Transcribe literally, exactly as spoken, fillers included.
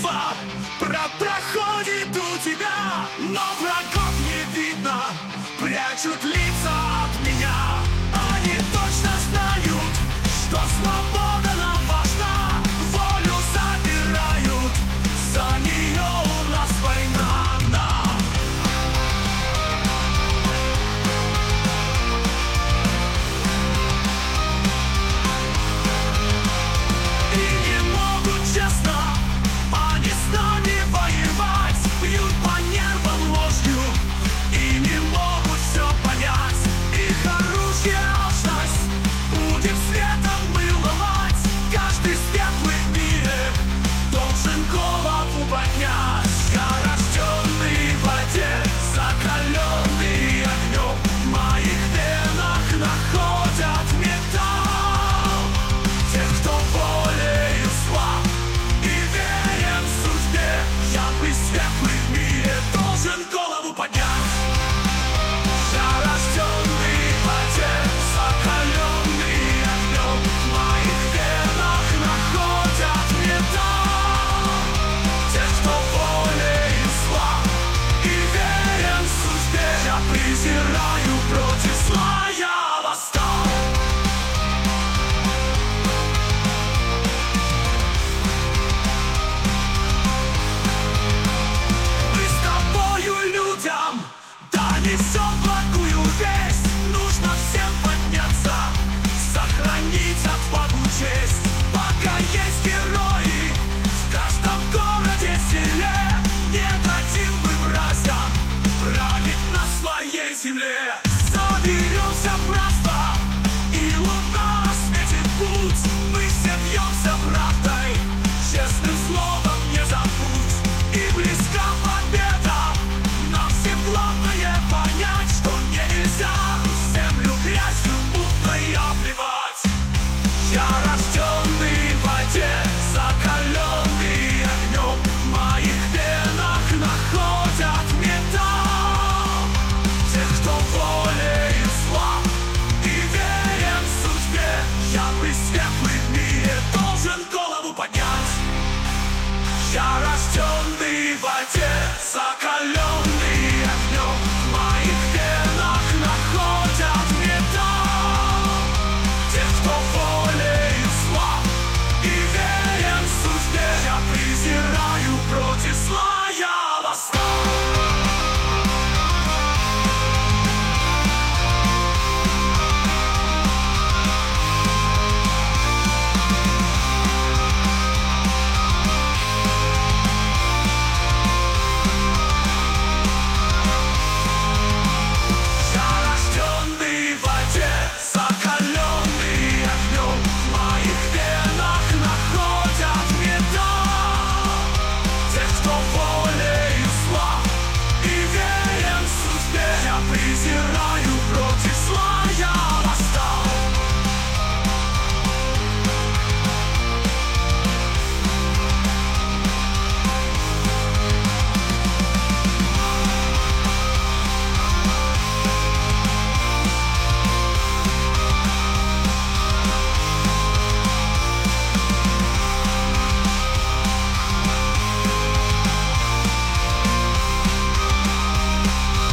битва про проходит у тебя, но врагов не видно, прячут лица от меня. Они точно знают, что свобода нам важна, волю забирают, за нее у нас война. Да. И не могут честно они с нами воевать, бьют по нервам ложью и не могут все понять. Их оружие алчность будет светом выломать. Каждый светлый в мире должен голову поднять. Я рожденный в воде, закаленный огнем, в моих венах находят металл. Тех, кто волею слаб и верен судьбе, я бы светлый в мире должен голову поднять. Я рожденный в воде, закаленный огнем, в моих венах находят металл. Тех, кто волею слаб и верен судьбе, я презираю, против зла я восстал. Мы с тобою людям донесем благую весть. Нужно всем подняться, сохранить отвагу, честь. Пока есть герои в каждом городе, селе, не дадим мы мразям править на своей земле.